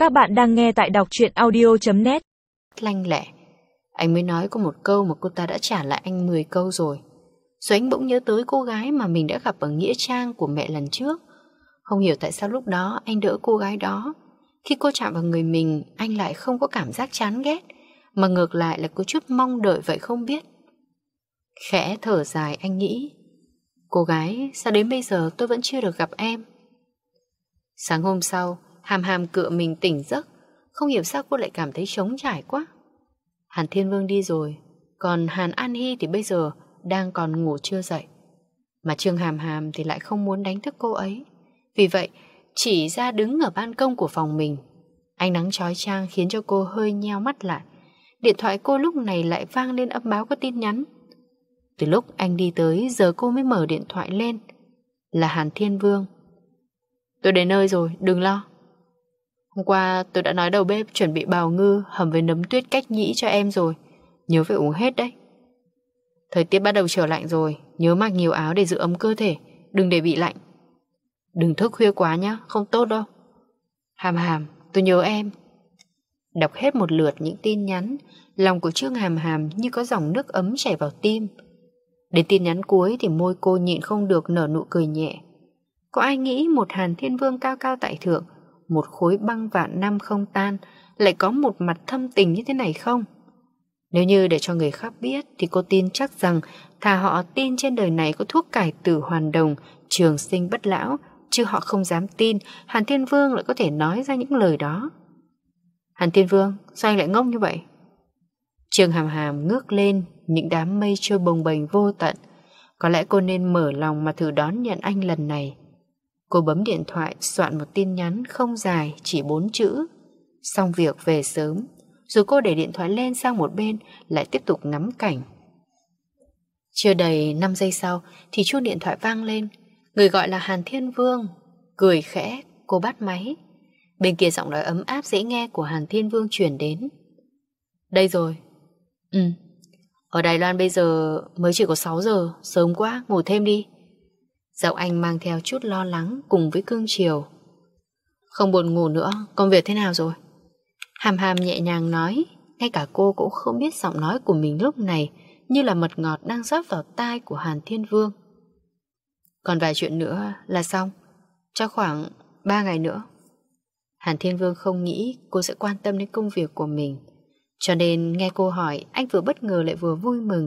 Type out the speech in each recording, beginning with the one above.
Các bạn đang nghe tại đọc truyện audio.net. Lanh lẹ. Anh mới nói có một câu mà cô ta đã trả lại anh 10 câu rồi. Rồi anh bỗng nhớ tới cô gái mà mình đã gặp ở nghĩa trang của mẹ lần trước. Không hiểu tại sao lúc đó anh đỡ cô gái đó. Khi cô chạm vào người mình, anh lại không có cảm giác chán ghét, mà ngược lại là có chút mong đợi vậy không biết. Khẽ thở dài anh nghĩ, cô gái, sao đến bây giờ tôi vẫn chưa được gặp em? Sáng hôm sau, Hàm Hàm cựa mình tỉnh giấc. Không hiểu sao cô lại cảm thấy trống trải quá. Hàn Thiên Vương đi rồi, còn Hàn An Hy thì bây giờ đang còn ngủ chưa dậy. Mà Trương Hàm Hàm thì lại không muốn đánh thức cô ấy. Vì vậy, chỉ ra đứng ở ban công của phòng mình. Ánh nắng chói chang khiến cho cô hơi nheo mắt lại. Điện thoại cô lúc này lại vang lên âm báo có tin nhắn. Từ lúc anh đi tới, giờ cô mới mở điện thoại lên. Là Hàn Thiên Vương. Tôi đến nơi rồi, đừng lo. Hôm qua tôi đã nói đầu bếp chuẩn bị bào ngư hầm với nấm tuyết cách nhĩ cho em rồi. Nhớ phải uống hết đấy. Thời tiết bắt đầu trở lạnh rồi, nhớ mặc nhiều áo để giữ ấm cơ thể, đừng để bị lạnh. Đừng thức khuya quá nhá, không tốt đâu. Hàm Hàm, tôi nhớ em. Đọc hết một lượt những tin nhắn, lòng của Trương Hàm Hàm như có dòng nước ấm chảy vào tim. Đến tin nhắn cuối thì môi cô nhịn không được nở nụ cười nhẹ. Có ai nghĩ một Hàn Thiên Vương cao cao tại thượng, một khối băng vạn năm không tan, lại có một mặt thâm tình như thế này không? Nếu như để cho người khác biết thì cô tin chắc rằng thà họ tin trên đời này có thuốc cải tử hoàn đồng, trường sinh bất lão, chứ họ không dám tin Hàn Thiên Vương lại có thể nói ra những lời đó. Hàn Thiên Vương, sao anh lại ngốc như vậy? Trương Hàm Hàm ngước lên những đám mây trôi bồng bềnh vô tận. Có lẽ cô nên mở lòng mà thử đón nhận anh lần này. Cô bấm điện thoại soạn một tin nhắn không dài, chỉ 4 chữ. Xong việc về sớm. Rồi cô để điện thoại lên sang một bên, lại tiếp tục ngắm cảnh. Chưa đầy 5 giây sau thì chuông điện thoại vang lên. Người gọi là Hàn Thiên Vương. Cười khẽ, cô bắt máy. Bên kia giọng nói ấm áp dễ nghe của Hàn Thiên Vương chuyển đến. Đây rồi. Ở Đài Loan bây giờ mới chỉ có 6 giờ, sớm quá, ngủ thêm đi. Giọng anh mang theo chút lo lắng cùng với cương chiều. Không buồn ngủ nữa, công việc thế nào rồi? Hàm Hàm nhẹ nhàng nói. Ngay cả cô cũng không biết giọng nói của mình lúc này như là mật ngọt đang rót vào tai của Hàn Thiên Vương. Còn vài chuyện nữa là xong, cho khoảng 3 ngày nữa. Hàn Thiên Vương không nghĩ cô sẽ quan tâm đến công việc của mình, cho nên nghe cô hỏi anh vừa bất ngờ lại vừa vui mừng.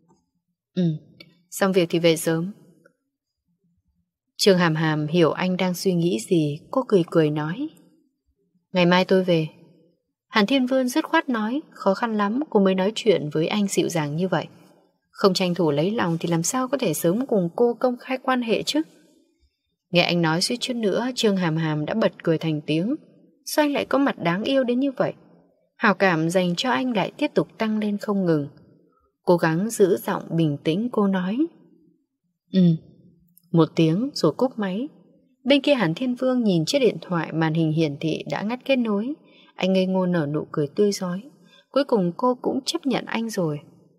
Xong việc thì về sớm. Trương Hàm Hàm hiểu anh đang suy nghĩ gì. Cô cười cười nói, ngày mai tôi về. Hàn Thiên Vương dứt khoát nói, khó khăn lắm cô mới nói chuyện với anh dịu dàng như vậy. Không tranh thủ lấy lòng thì làm sao có thể sớm cùng cô công khai quan hệ chứ? Nghe anh nói suýt chút nữa, Trương Hàm Hàm đã bật cười thành tiếng. Sao anh lại có mặt đáng yêu đến như vậy? Hào cảm dành cho anh lại tiếp tục tăng lên không ngừng. Cố gắng giữ giọng bình tĩnh, cô nói, một tiếng rồi cúp máy. Bên kia Hàn Thiên Vương nhìn chiếc điện thoại, màn hình hiển thị đã ngắt kết nối. Anh ngây ngô nở nụ cười tươi rói. Cuối cùng cô cũng chấp nhận anh rồi.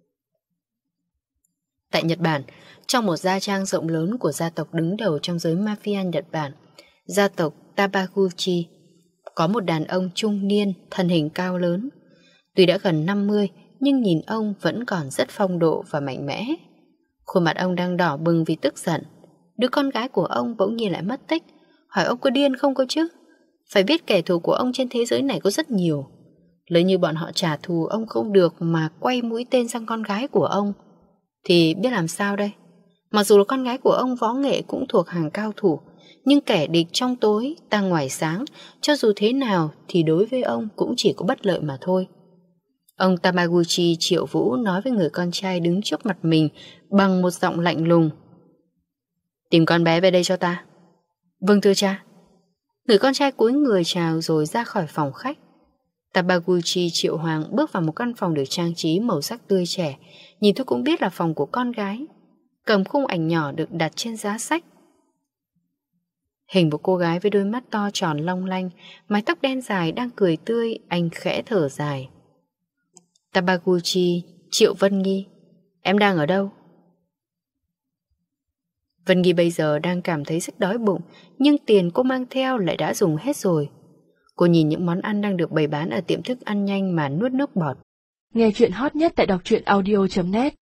Tại Nhật Bản, trong một gia trang rộng lớn của gia tộc đứng đầu trong giới mafia Nhật Bản, gia tộc Tabaguchi, có một đàn ông trung niên, thân hình cao lớn. Tuy đã gần 50, nhưng nhìn ông vẫn còn rất phong độ và mạnh mẽ. Khuôn mặt ông đang đỏ bừng vì tức giận. Đứa con gái của ông bỗng nhiên lại mất tích. Hỏi ông có điên không cơ chứ? Phải biết kẻ thù của ông trên thế giới này có rất nhiều. Lỡ như bọn họ trả thù ông không được mà quay mũi tên sang con gái của ông, thì biết làm sao đây? Mặc dù là con gái của ông võ nghệ cũng thuộc hàng cao thủ, nhưng kẻ địch trong tối ta ngoài sáng, cho dù thế nào thì đối với ông cũng chỉ có bất lợi mà thôi. Ông Tamaguchi Triệu Vũ nói với người con trai đứng trước mặt mình bằng một giọng lạnh lùng, tìm con bé về đây cho ta. Vâng thưa cha. Người con trai cúi người chào rồi ra khỏi phòng khách. Tabaguchi Triệu Hoàng bước vào một căn phòng được trang trí màu sắc tươi trẻ, nhìn thôi cũng biết là phòng của con gái. Cầm khung ảnh nhỏ được đặt trên giá sách. Hình một cô gái với đôi mắt to tròn long lanh, mái tóc đen dài đang cười tươi. Anh khẽ thở dài. Tabaguchi Triệu Vân Nghi, em đang ở đâu? Vân Nghi bây giờ đang cảm thấy rất đói bụng, nhưng tiền cô mang theo lại đã dùng hết rồi. Cô nhìn những món ăn đang được bày bán ở tiệm thức ăn nhanh mà nuốt nước bọt. Nghe chuyện hot nhất tại đọc truyện audio.net